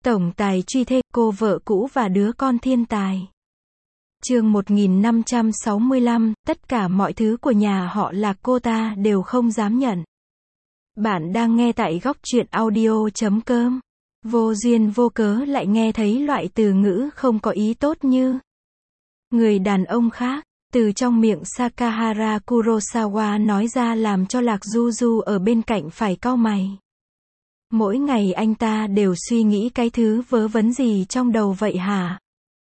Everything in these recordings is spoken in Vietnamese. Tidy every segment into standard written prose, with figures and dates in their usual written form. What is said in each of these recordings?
Tổng tài truy thê, cô vợ cũ và đứa con thiên tài. Chương 1565, tất cả mọi thứ của nhà họ Lạc cô ta đều không dám nhận. Bạn đang nghe tại góc truyện audio.com. Vô duyên vô cớ lại nghe thấy loại từ ngữ không có ý tốt như người đàn ông khác, từ trong miệng Sakahara Kurosawa nói ra làm cho Lạc Du Du ở bên cạnh phải cau mày. Mỗi ngày anh ta đều suy nghĩ cái thứ vớ vẩn gì trong đầu vậy hả?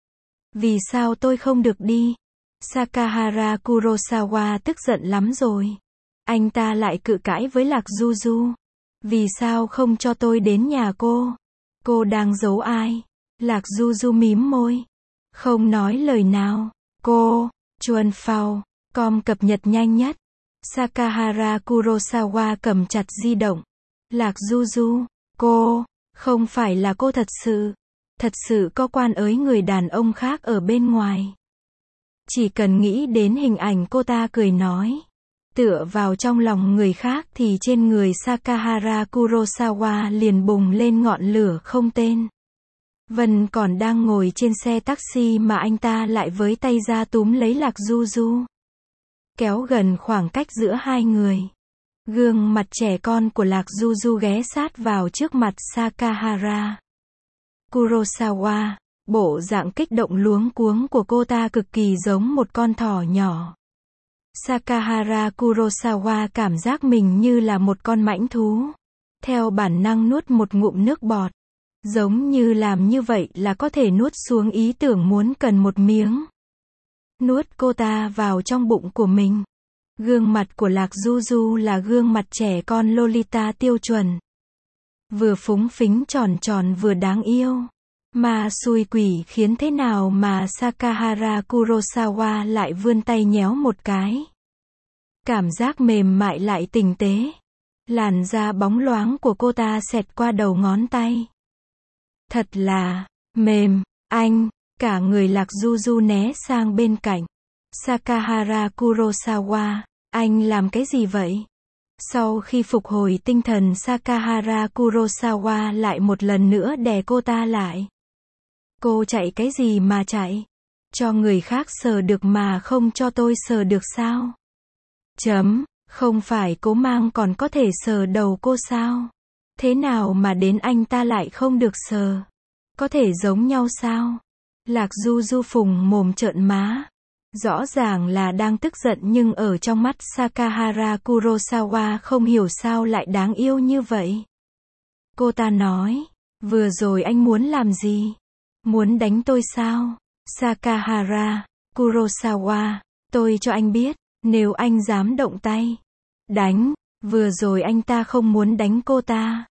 Vì sao tôi không được đi? Sakahara Kurosawa tức giận lắm rồi. Anh ta lại cự cãi với Lạc Du Du. Vì sao không cho tôi đến nhà cô? Cô đang giấu ai? Lạc Du Du mím môi. Không nói lời nào. Cô, Chuan Phao, com cập nhật nhanh nhất. Sakahara Kurosawa cầm chặt di động. Lạc Du Du, cô, không phải là cô thật sự có quan ới người đàn ông khác ở bên ngoài. Chỉ cần nghĩ đến hình ảnh cô ta cười nói, tựa vào trong lòng người khác thì trên người Sakahara Kurosawa liền bùng lên ngọn lửa không tên. Vân còn đang ngồi trên xe taxi mà anh ta lại với tay ra túm lấy Lạc Du Du, kéo gần khoảng cách giữa hai người. Gương mặt trẻ con của Lạc Du Du ghé sát vào trước mặt Sakahara Kurosawa. Bộ dạng kích động luống cuống của cô ta cực kỳ giống một con thỏ nhỏ. Sakahara Kurosawa cảm giác mình như là một con mãnh thú. Theo bản năng nuốt một ngụm nước bọt. Giống như làm như vậy là có thể nuốt xuống ý tưởng muốn cần một miếng. Nuốt cô ta vào trong bụng của mình. Gương mặt của Lạc Du Du là gương mặt trẻ con Lolita tiêu chuẩn. Vừa phúng phính tròn tròn vừa đáng yêu. Mà xui quỷ khiến thế nào mà Sakahara Kurosawa lại vươn tay nhéo một cái. Cảm giác mềm mại lại tinh tế. Làn da bóng loáng của cô ta xẹt qua đầu ngón tay. Thật là mềm, anh. Cả người Lạc Du Du né sang bên cạnh. Sakahara Kurosawa, anh làm cái gì vậy? Sau khi phục hồi tinh thần, Sakahara Kurosawa lại một lần nữa đè cô ta lại. Cô chạy cái gì mà chạy? Cho người khác sờ được mà không cho tôi sờ được sao? Không phải cố mang còn có thể sờ đầu cô sao? Thế nào mà đến anh ta lại không được sờ? Có thể giống nhau sao? Lạc Du Du phùng mồm trợn má. Rõ ràng là đang tức giận nhưng ở trong mắt Sakahara Kurosawa không hiểu sao lại đáng yêu như vậy. Cô ta nói, vừa rồi anh muốn làm gì? Muốn đánh tôi sao? Sakahara Kurosawa, tôi cho anh biết, nếu anh dám động tay, đánh, vừa rồi anh ta không muốn đánh cô ta.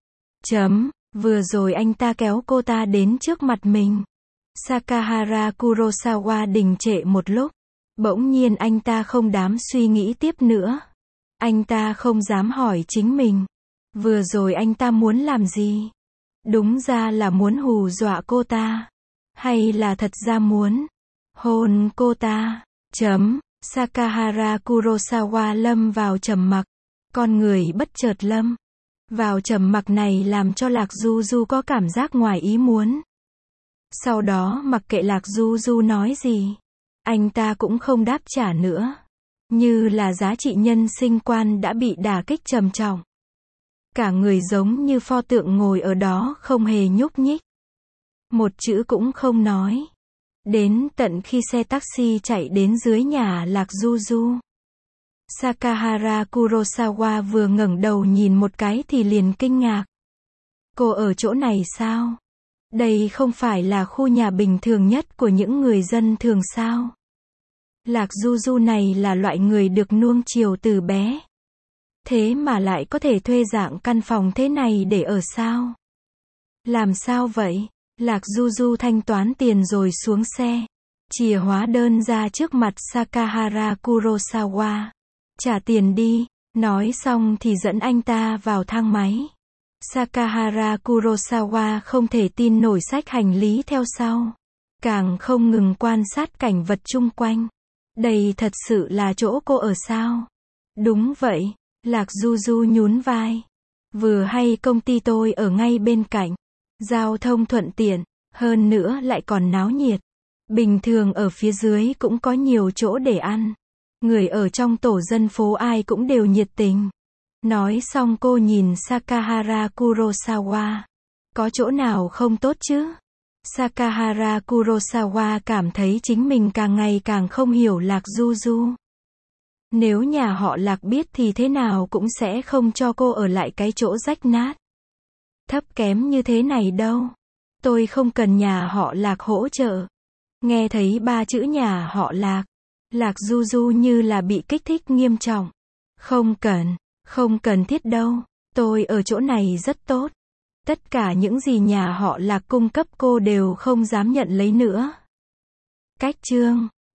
Vừa rồi anh ta kéo cô ta đến trước mặt mình. Sakahara Kurosawa đình trệ một lúc. Bỗng nhiên anh ta không dám suy nghĩ tiếp nữa. Anh ta không dám hỏi chính mình. Vừa rồi anh ta muốn làm gì? Đúng ra là muốn hù dọa cô ta. Hay là thật ra muốn hôn cô ta? Sakahara Kurosawa lâm vào trầm mặc. Con người bất chợt lâm vào trầm mặc này làm cho Lạc Du Du có cảm giác ngoài ý muốn. Sau đó mặc kệ Lạc Du Du nói gì, anh ta cũng không đáp trả nữa. Như là giá trị nhân sinh quan đã bị đả kích trầm trọng. Cả người giống như pho tượng ngồi ở đó không hề nhúc nhích. Một chữ cũng không nói. Đến tận khi xe taxi chạy đến dưới nhà Lạc Du Du. Sakahara Kurosawa vừa ngẩng đầu nhìn một cái thì liền kinh ngạc. Cô ở chỗ này sao? Đây không phải là khu nhà bình thường nhất của những người dân thường sao? Lạc Du Du này là loại người được nuông chiều từ bé. Thế mà lại có thể thuê dạng căn phòng thế này để ở sao? Làm sao vậy? Lạc Du Du thanh toán tiền rồi xuống xe. Chìa hóa đơn ra trước mặt Sakahara Kurosawa. Trả tiền đi. Nói xong thì dẫn anh ta vào thang máy. Sakahara Kurosawa không thể tin nổi xách hành lý theo sau. Càng không ngừng quan sát cảnh vật chung quanh. Đây thật sự là chỗ cô ở sao? Đúng vậy. Lạc Du Du nhún vai. Vừa hay công ty tôi ở ngay bên cạnh. Giao thông thuận tiện, hơn nữa lại còn náo nhiệt. Bình thường ở phía dưới cũng có nhiều chỗ để ăn. Người ở trong tổ dân phố ai cũng đều nhiệt tình. Nói xong cô nhìn Sakahara Kurosawa. Có chỗ nào không tốt chứ? Sakahara Kurosawa cảm thấy chính mình càng ngày càng không hiểu Lạc Du Du. Nếu nhà họ Lạc biết thì thế nào cũng sẽ không cho cô ở lại cái chỗ rách nát. Thấp kém như thế này đâu. Tôi không cần nhà họ Lạc hỗ trợ. Nghe thấy 3 chữ nhà họ Lạc. Lạc Du Du như là bị kích thích nghiêm trọng. Không cần thiết đâu. Tôi ở chỗ này rất tốt. Tất cả những gì nhà họ Lạc cung cấp cô đều không dám nhận lấy nữa. Cách chương